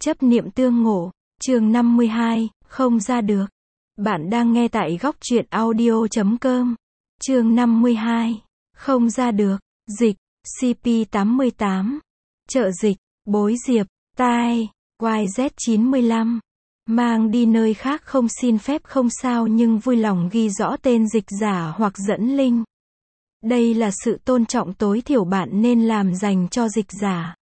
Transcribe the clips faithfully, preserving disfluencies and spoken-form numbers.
Chấp niệm tương ngộ, chương năm mươi hai, không ra được. Bạn đang nghe tại góc truyện audio chấm com. Chương năm mươi hai, không ra được. Dịch, xê pê tám mươi tám. Trợ dịch, bối diệp, tai, Y Z chín mươi lăm. Mang đi nơi khác không xin phép không sao nhưng vui lòng ghi rõ tên dịch giả hoặc dẫn link. Đây là sự tôn trọng tối thiểu bạn nên làm dành cho dịch giả.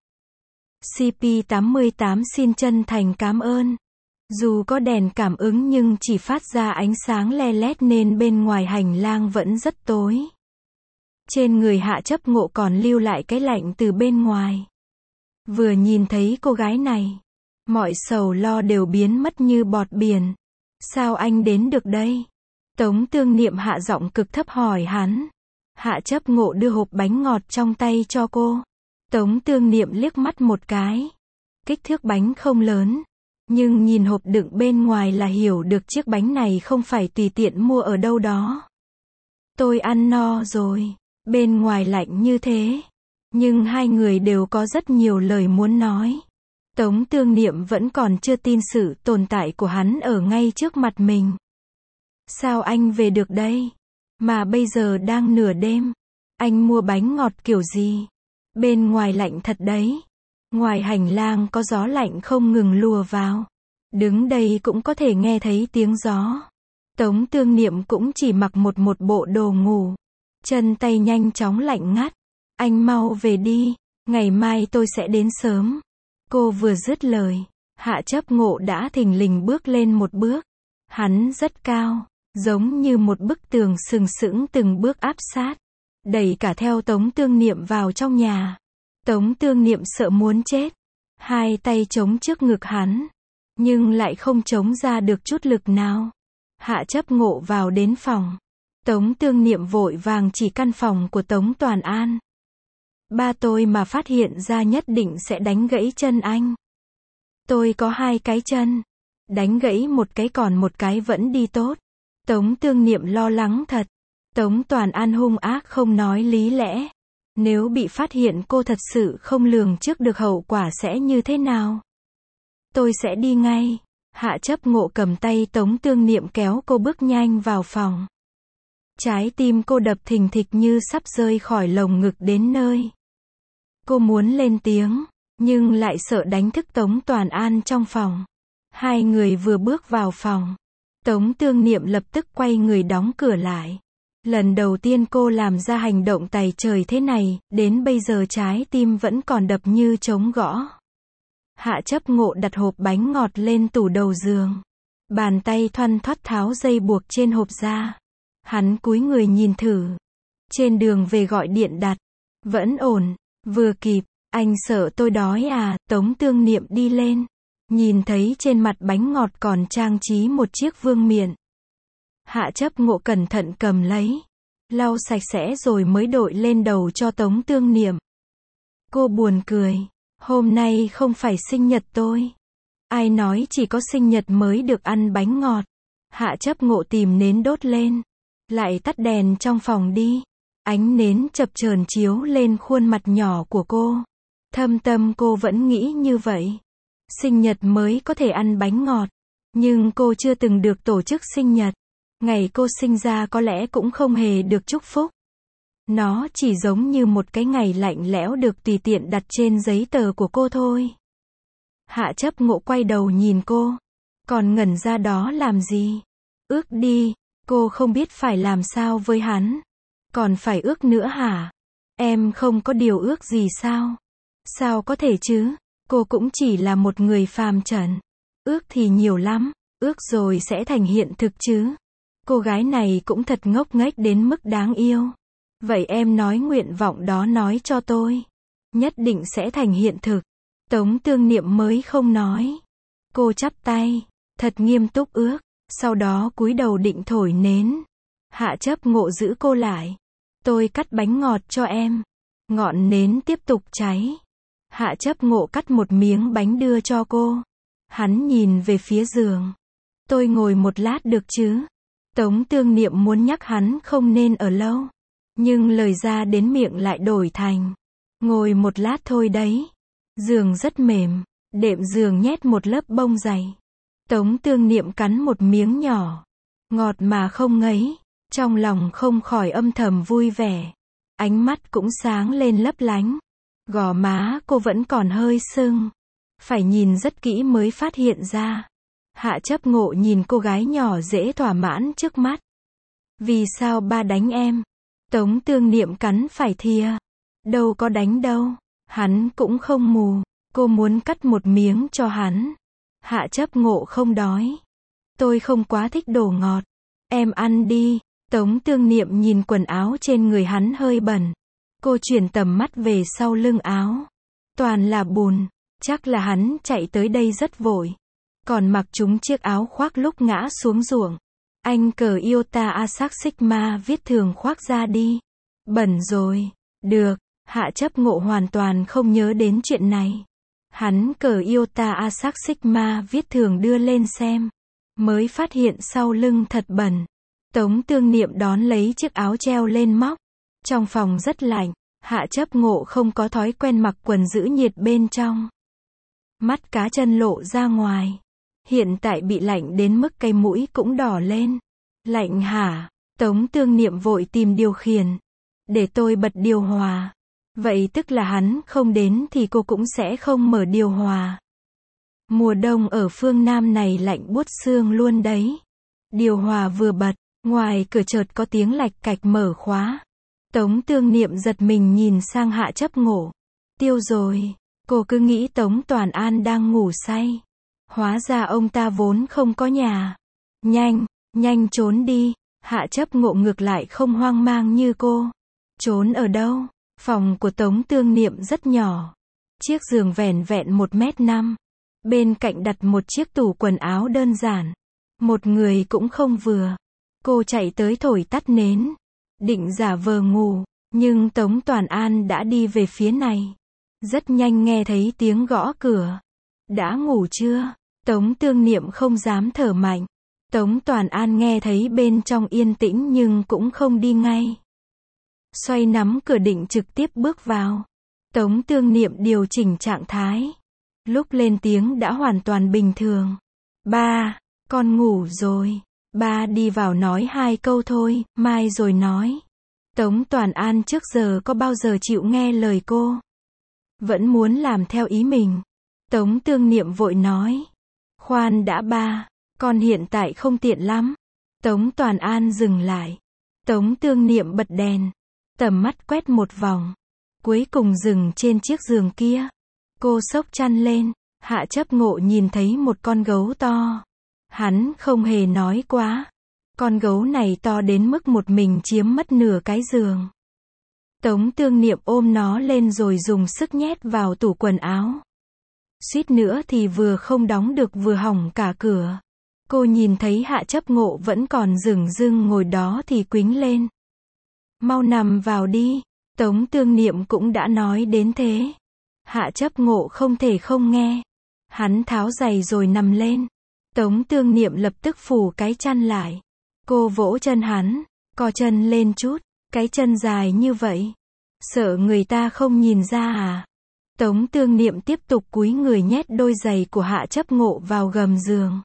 xê pê tám mươi tám xin chân thành cảm ơn. Dù có đèn cảm ứng nhưng chỉ phát ra ánh sáng le lét nên bên ngoài hành lang vẫn rất tối. Trên người Hạ Chấp Ngộ còn lưu lại cái lạnh từ bên ngoài. Vừa nhìn thấy cô gái này, mọi sầu lo đều biến mất như bọt biển. Sao anh đến được đây? Tống Tương Niệm hạ giọng cực thấp hỏi hắn. Hạ Chấp Ngộ đưa hộp bánh ngọt trong tay cho cô. Tống Tương Niệm liếc mắt một cái. Kích thước bánh không lớn, nhưng nhìn hộp đựng bên ngoài là hiểu được chiếc bánh này không phải tùy tiện mua ở đâu đó. Tôi ăn no rồi, bên ngoài lạnh như thế. Nhưng hai người đều có rất nhiều lời muốn nói. Tống Tương Niệm vẫn còn chưa tin sự tồn tại của hắn ở ngay trước mặt mình. Sao anh về được đây? Mà bây giờ đang nửa đêm. Anh mua bánh ngọt kiểu gì? Bên ngoài lạnh thật đấy. Ngoài hành lang có gió lạnh không ngừng lùa vào. Đứng đây cũng có thể nghe thấy tiếng gió. Tống Tương Niệm cũng chỉ mặc một một bộ đồ ngủ. Chân tay nhanh chóng lạnh ngắt. Anh mau về đi, ngày mai tôi sẽ đến sớm. Cô vừa dứt lời, Hạ Chấp Ngộ đã thình lình bước lên một bước. Hắn rất cao, giống như một bức tường sừng sững từng bước áp sát. Đẩy cả theo Tống Tương Niệm vào trong nhà. Tống Tương Niệm sợ muốn chết. Hai tay chống trước ngực hắn. Nhưng lại không chống ra được chút lực nào. Hạ Chấp Ngộ vào đến phòng. Tống Tương Niệm vội vàng chỉ căn phòng của Tống Toàn An. Ba tôi mà phát hiện ra nhất định sẽ đánh gãy chân anh. Tôi có hai cái chân. Đánh gãy một cái còn một cái vẫn đi tốt. Tống Tương Niệm lo lắng thật. Tống Toàn An hung ác không nói lý lẽ. Nếu bị phát hiện cô thật sự không lường trước được hậu quả sẽ như thế nào. Tôi sẽ đi ngay. Hạ Chấp Ngộ cầm tay Tống Tương Niệm kéo cô bước nhanh vào phòng. Trái tim cô đập thình thịch như sắp rơi khỏi lồng ngực đến nơi. Cô muốn lên tiếng, nhưng lại sợ đánh thức Tống Toàn An trong phòng. Hai người vừa bước vào phòng. Tống Tương Niệm lập tức quay người đóng cửa lại. Lần đầu tiên cô làm ra hành động tày trời thế này, đến bây giờ trái tim vẫn còn đập như trống gõ. Hạ Chấp Ngộ đặt hộp bánh ngọt lên tủ đầu giường. Bàn tay thoăn thoắt tháo dây buộc trên hộp ra. Hắn cúi người nhìn thử. Trên đường về gọi điện đặt. Vẫn ổn. Vừa kịp. Anh sợ tôi đói à? Tống Tương Niệm đi lên. Nhìn thấy trên mặt bánh ngọt còn trang trí một chiếc vương miện. Hạ Chấp Ngộ cẩn thận cầm lấy. Lau sạch sẽ rồi mới đội lên đầu cho Tống Tương Niệm. Cô buồn cười. Hôm nay không phải sinh nhật tôi. Ai nói chỉ có sinh nhật mới được ăn bánh ngọt. Hạ Chấp Ngộ tìm nến đốt lên. Lại tắt đèn trong phòng đi. Ánh nến chập chờn chiếu lên khuôn mặt nhỏ của cô. Thâm tâm cô vẫn nghĩ như vậy. Sinh nhật mới có thể ăn bánh ngọt. Nhưng cô chưa từng được tổ chức sinh nhật. Ngày cô sinh ra có lẽ cũng không hề được chúc phúc. Nó chỉ giống như một cái ngày lạnh lẽo được tùy tiện đặt trên giấy tờ của cô thôi. Hạ Chấp Ngộ quay đầu nhìn cô. Còn ngẩn ra đó làm gì? Ước đi. Cô không biết phải làm sao với hắn. Còn phải ước nữa hả? Em không có điều ước gì sao? Sao có thể chứ? Cô cũng chỉ là một người phàm trần. Ước thì nhiều lắm. Ước rồi sẽ thành hiện thực chứ. Cô gái này cũng thật ngốc nghếch đến mức đáng yêu. Vậy em nói nguyện vọng đó nói cho tôi. Nhất định sẽ thành hiện thực. Tống Tương Niệm mới không nói. Cô chắp tay. Thật nghiêm túc ước. Sau đó cúi đầu định thổi nến. Hạ Chấp Ngộ giữ cô lại. Tôi cắt bánh ngọt cho em. Ngọn nến tiếp tục cháy. Hạ Chấp Ngộ cắt một miếng bánh đưa cho cô. Hắn nhìn về phía giường. Tôi ngồi một lát được chứ? Tống Tương Niệm muốn nhắc hắn không nên ở lâu. Nhưng lời ra đến miệng lại đổi thành. Ngồi một lát thôi đấy. Giường rất mềm. Đệm giường nhét một lớp bông dày. Tống Tương Niệm cắn một miếng nhỏ. Ngọt mà không ngấy. Trong lòng không khỏi âm thầm vui vẻ. Ánh mắt cũng sáng lên lấp lánh. Gò má cô vẫn còn hơi sưng. Phải nhìn rất kỹ mới phát hiện ra. Hạ Chấp Ngộ nhìn cô gái nhỏ dễ thỏa mãn trước mắt. Vì sao ba đánh em? Tống Tương Niệm cắn phải thìa. Đâu có đánh đâu. Hắn cũng không mù. Cô muốn cắt một miếng cho hắn. Hạ Chấp Ngộ không đói. Tôi không quá thích đồ ngọt. Em ăn đi. Tống Tương Niệm nhìn quần áo trên người hắn hơi bẩn. Cô chuyển tầm mắt về sau lưng áo. Toàn là bùn. Chắc là hắn chạy tới đây rất vội. Còn mặc chúng chiếc áo khoác lúc ngã xuống ruộng. Anh cờ Iota Asac Sigma viết thường khoác ra đi. Bẩn rồi. Được. Hạ Chấp Ngộ hoàn toàn không nhớ đến chuyện này. Hắn cờ Iota Asac Sigma viết thường đưa lên xem. Mới phát hiện sau lưng thật bẩn. Tống Tương Niệm đón lấy chiếc áo treo lên móc. Trong phòng rất lạnh. Hạ Chấp Ngộ không có thói quen mặc quần giữ nhiệt bên trong. Mắt cá chân lộ ra ngoài. Hiện tại bị lạnh đến mức cái mũi cũng đỏ lên. Lạnh hả? Tống Tương Niệm vội tìm điều khiển. Để tôi bật điều hòa. Vậy tức là hắn không đến thì cô cũng sẽ không mở điều hòa. Mùa đông ở phương Nam này lạnh buốt xương luôn đấy. Điều hòa vừa bật, ngoài cửa chợt có tiếng lạch cạch mở khóa. Tống Tương Niệm giật mình nhìn sang Hạ Chấp Ngộ. Tiêu rồi. Cô cứ nghĩ Tống Toàn An đang ngủ say. Hóa ra ông ta vốn không có nhà. Nhanh, nhanh trốn đi. Hạ Chấp Ngộ ngược lại không hoang mang như cô. Trốn ở đâu? Phòng của Tống Tương Niệm rất nhỏ. Chiếc giường vẻn vẹn một mét năm. Bên cạnh đặt một chiếc tủ quần áo đơn giản. Một người cũng không vừa. Cô chạy tới thổi tắt nến. Định giả vờ ngủ. Nhưng Tống Toàn An đã đi về phía này. Rất nhanh nghe thấy tiếng gõ cửa. Đã ngủ chưa? Tống Tương Niệm không dám thở mạnh. Tống Toàn An nghe thấy bên trong yên tĩnh nhưng cũng không đi ngay. Xoay nắm cửa định trực tiếp bước vào. Tống Tương Niệm điều chỉnh trạng thái. Lúc lên tiếng đã hoàn toàn bình thường. Ba, con ngủ rồi. Ba đi vào nói hai câu thôi, mai rồi nói. Tống Toàn An trước giờ có bao giờ chịu nghe lời cô. Vẫn muốn làm theo ý mình. Tống Tương Niệm vội nói. Khoan đã ba, con hiện tại không tiện lắm. Tống Toàn An dừng lại. Tống Tương Niệm bật đèn. Tầm mắt quét một vòng. Cuối cùng dừng trên chiếc giường kia. Cô xốc chăn lên. Hạ Chấp Ngộ nhìn thấy một con gấu to. Hắn không hề nói quá. Con gấu này to đến mức một mình chiếm mất nửa cái giường. Tống Tương Niệm ôm nó lên rồi dùng sức nhét vào tủ quần áo. Suýt nữa thì vừa không đóng được vừa hỏng cả cửa. Cô nhìn thấy Hạ Chấp Ngộ vẫn còn dửng dưng ngồi đó thì quýnh lên. Mau nằm vào đi. Tống Tương Niệm cũng đã nói đến thế. Hạ Chấp Ngộ không thể không nghe. Hắn tháo giày rồi nằm lên. Tống Tương Niệm lập tức phủ cái chăn lại. Cô vỗ chân hắn. Co chân lên chút. Cái chân dài như vậy. Sợ người ta không nhìn ra à? Tống Tương Niệm tiếp tục cúi người nhét đôi giày của Hạ Chấp Ngộ vào gầm giường.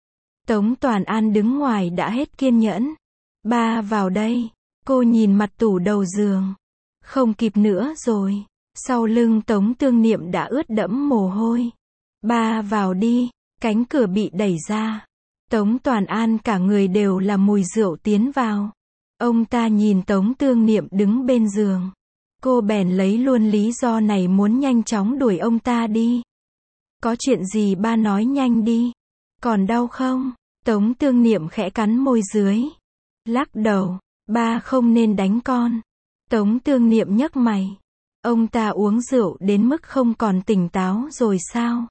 Tống Toàn An đứng ngoài đã hết kiên nhẫn. Ba vào đây. Cô nhìn mặt tủ đầu giường. Không kịp nữa rồi. Sau lưng Tống Tương Niệm đã ướt đẫm mồ hôi. Ba vào đi. Cánh cửa bị đẩy ra. Tống Toàn An cả người đều là mùi rượu tiến vào. Ông ta nhìn Tống Tương Niệm đứng bên giường. Cô bèn lấy luôn lý do này muốn nhanh chóng đuổi ông ta đi. Có chuyện gì ba nói nhanh đi. Còn đau không? Tống Tương Niệm khẽ cắn môi dưới. Lắc đầu. Ba không nên đánh con. Tống Tương Niệm nhấc mày. Ông ta uống rượu đến mức không còn tỉnh táo rồi sao?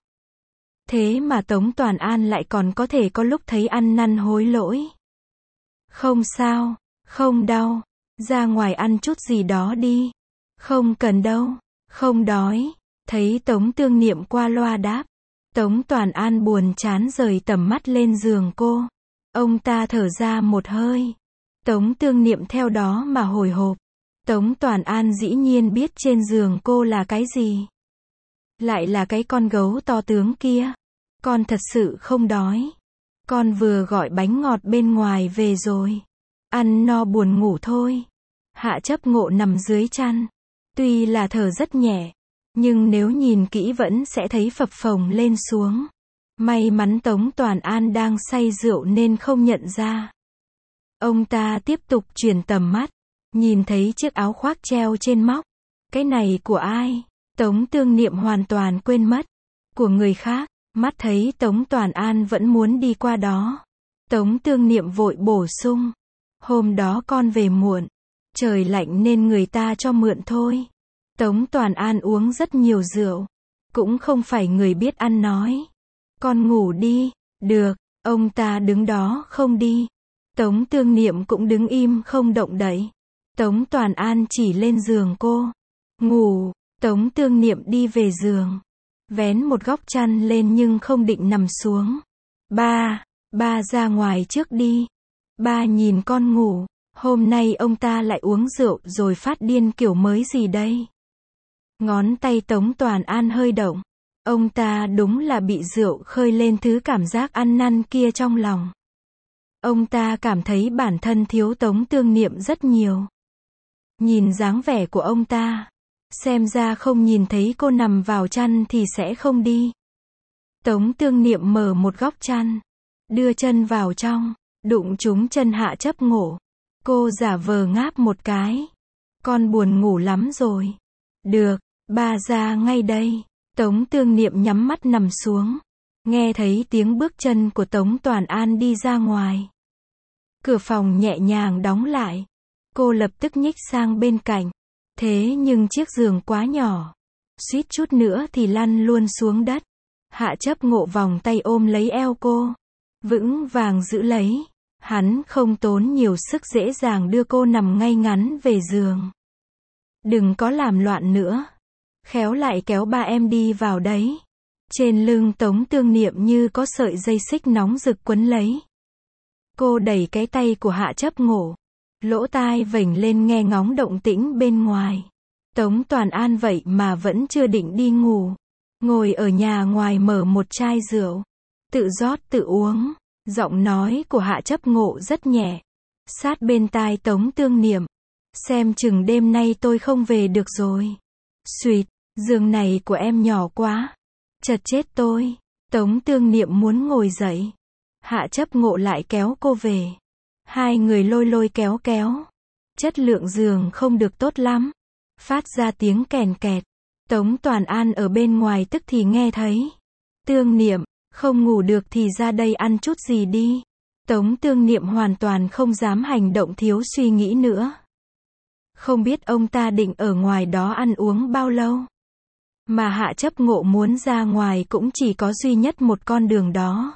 Thế mà Tống Toàn An lại còn có thể có lúc thấy ăn năn hối lỗi. Không sao, không đau. Ra ngoài ăn chút gì đó đi. Không cần đâu, không đói. Thấy Tống Tương Niệm qua loa đáp. Tống Toàn An buồn chán rời tầm mắt lên giường cô. Ông ta thở ra một hơi. Tống Tương Niệm theo đó mà hồi hộp. Tống Toàn An dĩ nhiên biết trên giường cô là cái gì. Lại là cái con gấu to tướng kia. Con thật sự không đói. Con vừa gọi bánh ngọt bên ngoài về rồi. Ăn no buồn ngủ thôi. Hạ Chấp Ngộ nằm dưới chăn. Tuy là thở rất nhẹ, nhưng nếu nhìn kỹ vẫn sẽ thấy phập phồng lên xuống. May mắn Tống Toàn An đang say rượu nên không nhận ra. Ông ta tiếp tục chuyển tầm mắt, nhìn thấy chiếc áo khoác treo trên móc. Cái này của ai? Tống Tương Niệm hoàn toàn quên mất. Của người khác. Mắt thấy Tống Toàn An vẫn muốn đi qua đó. Tống Tương Niệm vội bổ sung. Hôm đó con về muộn. Trời lạnh nên người ta cho mượn thôi. Tống Toàn An uống rất nhiều rượu. Cũng không phải người biết ăn nói. Con ngủ đi. Được. Ông ta đứng đó không đi. Tống Tương Niệm cũng đứng im không động đậy. Tống Toàn An chỉ lên giường cô. Ngủ. Tống Tương Niệm đi về giường. Vén một góc chăn lên nhưng không định nằm xuống. Ba. Ba ra ngoài trước đi. Ba nhìn con ngủ. Hôm nay ông ta lại uống rượu rồi phát điên kiểu mới gì đây? Ngón tay Tống Toàn An hơi động. Ông ta đúng là bị rượu khơi lên thứ cảm giác ăn năn kia trong lòng. Ông ta cảm thấy bản thân thiếu Tống Tương Niệm rất nhiều. Nhìn dáng vẻ của ông ta, xem ra không nhìn thấy cô nằm vào chăn thì sẽ không đi. Tống Tương Niệm mở một góc chăn, đưa chân vào trong, đụng trúng chân Hạ Chấp Ngộ. Cô giả vờ ngáp một cái. Con buồn ngủ lắm rồi. Được, ba ra ngay đây. Tống Tương Niệm nhắm mắt nằm xuống. Nghe thấy tiếng bước chân của Tống Toàn An đi ra ngoài. Cửa phòng nhẹ nhàng đóng lại. Cô lập tức nhích sang bên cạnh. Thế nhưng chiếc giường quá nhỏ. Suýt chút nữa thì lăn luôn xuống đất. Hạ Chấp Ngộ vòng tay ôm lấy eo cô. Vững vàng giữ lấy. Hắn không tốn nhiều sức dễ dàng đưa cô nằm ngay ngắn về giường. Đừng có làm loạn nữa. Khéo lại kéo ba em đi vào đấy. Trên lưng Tống Tương Niệm như có sợi dây xích nóng rực quấn lấy. Cô đẩy cái tay của Hạ Chấp Ngộ. Lỗ tai vểnh lên nghe ngóng động tĩnh bên ngoài. Tống Toàn An vậy mà vẫn chưa định đi ngủ. Ngồi ở nhà ngoài mở một chai rượu. Tự rót tự uống. Giọng nói của Hạ Chấp Ngộ rất nhẹ. Sát bên tai Tống Tương Niệm. Xem chừng đêm nay tôi không về được rồi. Xuyệt, giường này của em nhỏ quá. Chật chết tôi. Tống Tương Niệm muốn ngồi dậy. Hạ Chấp Ngộ lại kéo cô về. Hai người lôi lôi kéo kéo. Chất lượng giường không được tốt lắm. Phát ra tiếng kèn kẹt. Tống Toàn An ở bên ngoài tức thì nghe thấy. Tương Niệm, không ngủ được thì ra đây ăn chút gì đi. Tống Tương Niệm hoàn toàn không dám hành động thiếu suy nghĩ nữa. Không biết ông ta định ở ngoài đó ăn uống bao lâu. Mà Hạ Chấp Ngộ muốn ra ngoài cũng chỉ có duy nhất một con đường đó.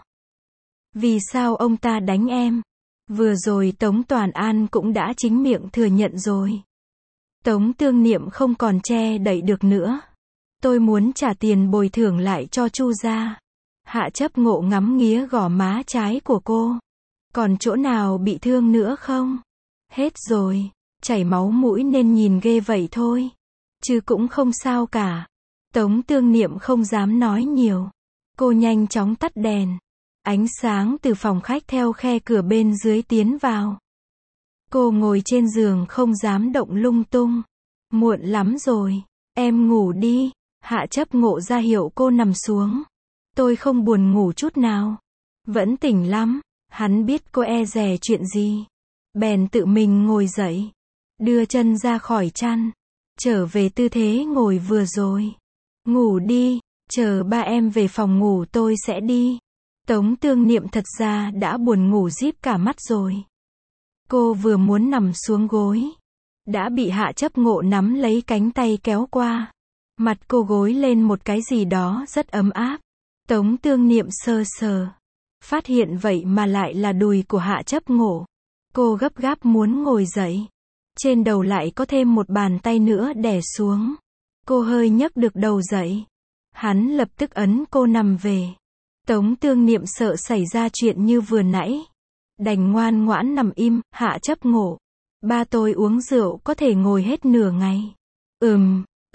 Vì sao ông ta đánh em? Vừa rồi Tống Toàn An cũng đã chính miệng thừa nhận rồi. Tống Tương Niệm không còn che đậy được nữa. Tôi muốn trả tiền bồi thường lại cho Chu gia. Hạ Chấp Ngộ ngắm nghía gò má trái của cô. Còn chỗ nào bị thương nữa không? Hết rồi. Chảy máu mũi nên nhìn ghê vậy thôi. Chứ cũng không sao cả. Tống Tương Niệm không dám nói nhiều. Cô nhanh chóng tắt đèn. Ánh sáng từ phòng khách theo khe cửa bên dưới tiến vào. Cô ngồi trên giường không dám động lung tung. Muộn lắm rồi. Em ngủ đi. Hạ Chấp Ngộ ra hiệu cô nằm xuống. Tôi không buồn ngủ chút nào. Vẫn tỉnh lắm. Hắn biết cô e dè chuyện gì. Bèn tự mình ngồi dậy. Đưa chân ra khỏi chăn. Trở về tư thế ngồi vừa rồi. Ngủ đi. Chờ ba em về phòng ngủ tôi sẽ đi. Tống Tương Niệm thật ra đã buồn ngủ díp cả mắt rồi. Cô vừa muốn nằm xuống gối. Đã bị Hạ Chấp Ngộ nắm lấy cánh tay kéo qua. Mặt cô gối lên một cái gì đó rất ấm áp. Tống Tương Niệm sờ sờ. Phát hiện vậy mà lại là đùi của Hạ Chấp Ngộ. Cô gấp gáp muốn ngồi dậy. Trên đầu lại có thêm một bàn tay nữa đè xuống. Cô hơi nhấc được đầu dậy. Hắn lập tức ấn cô nằm về. Tống Tương Niệm sợ xảy ra chuyện như vừa nãy. Đành ngoan ngoãn nằm im. Hạ Chấp Ngộ. Ba tôi uống rượu có thể ngồi hết nửa ngày. Ừm,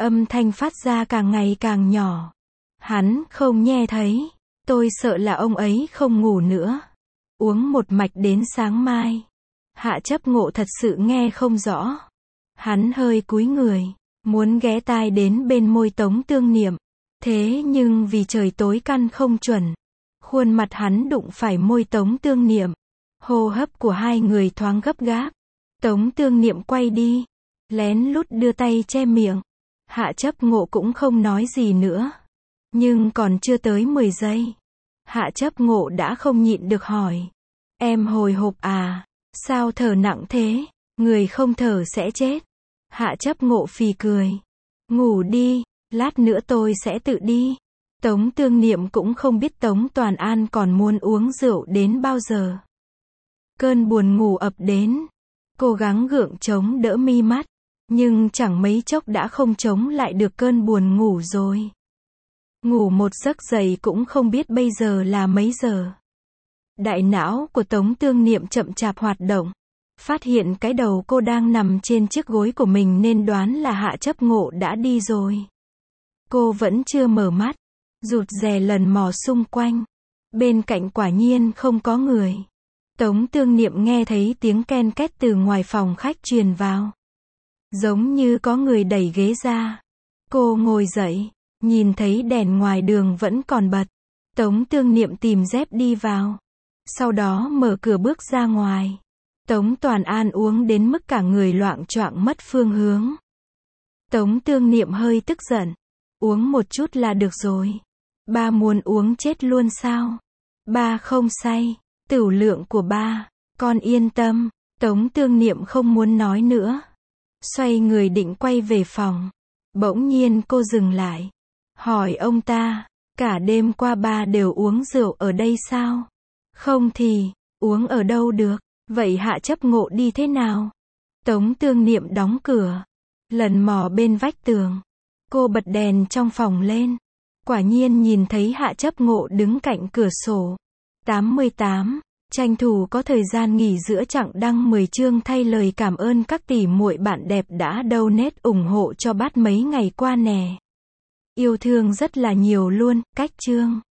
Âm thanh phát ra càng ngày càng nhỏ. Hắn không nghe thấy. Tôi sợ là ông ấy không ngủ nữa. Uống một mạch đến sáng mai. Hạ Chấp Ngộ thật sự nghe không rõ. Hắn hơi cúi người, muốn ghé tai đến bên môi Tống Tương Niệm. Thế nhưng vì trời tối căn không chuẩn, khuôn mặt hắn đụng phải môi Tống Tương Niệm. Hô hấp của hai người thoáng gấp gáp. Tống Tương Niệm quay đi, lén lút đưa tay che miệng. Hạ Chấp Ngộ cũng không nói gì nữa. Nhưng còn chưa tới mười giây, Hạ Chấp Ngộ đã không nhịn được hỏi. Em hồi hộp à? Sao thở nặng thế? Người không thở sẽ chết. Hạ Chấp Ngộ phì cười. Ngủ đi, lát nữa tôi sẽ tự đi. Tống Tương Niệm cũng không biết Tống Toàn An còn muốn uống rượu đến bao giờ. Cơn buồn ngủ ập đến. Cố gắng gượng chống đỡ mi mắt. Nhưng chẳng mấy chốc đã không chống lại được cơn buồn ngủ rồi. Ngủ một giấc dậy cũng không biết bây giờ là mấy giờ. Đại não của Tống Tương Niệm chậm chạp hoạt động. Phát hiện cái đầu cô đang nằm trên chiếc gối của mình nên đoán là Hạ Chấp Ngộ đã đi rồi. Cô vẫn chưa mở mắt. Rụt rè lần mò xung quanh. Bên cạnh quả nhiên không có người. Tống Tương Niệm nghe thấy tiếng ken két từ ngoài phòng khách truyền vào. Giống như có người đẩy ghế ra. Cô ngồi dậy, nhìn thấy đèn ngoài đường vẫn còn bật. Tống Tương Niệm tìm dép đi vào. Sau đó mở cửa bước ra ngoài. Tống Toàn An uống đến mức cả người loạng choạng mất phương hướng. Tống Tương Niệm hơi tức giận. Uống một chút là được rồi. Ba muốn uống chết luôn sao? Ba không say. Tửu lượng của ba. Con yên tâm. Tống Tương Niệm không muốn nói nữa. Xoay người định quay về phòng. Bỗng nhiên cô dừng lại. Hỏi ông ta. Cả đêm qua ba đều uống rượu ở đây sao? Không thì, uống ở đâu được? Vậy Hạ Chấp Ngộ đi thế nào? Tống Tương Niệm đóng cửa. Lần mò bên vách tường. Cô bật đèn trong phòng lên. Quả nhiên nhìn thấy Hạ Chấp Ngộ đứng cạnh cửa sổ. tám mươi tám. Tranh thủ có thời gian nghỉ giữa chặng đăng mười chương thay lời cảm ơn các tỷ muội bạn đẹp đã donate ủng hộ cho bát mấy ngày qua nè. Yêu thương rất là nhiều luôn, cách chương.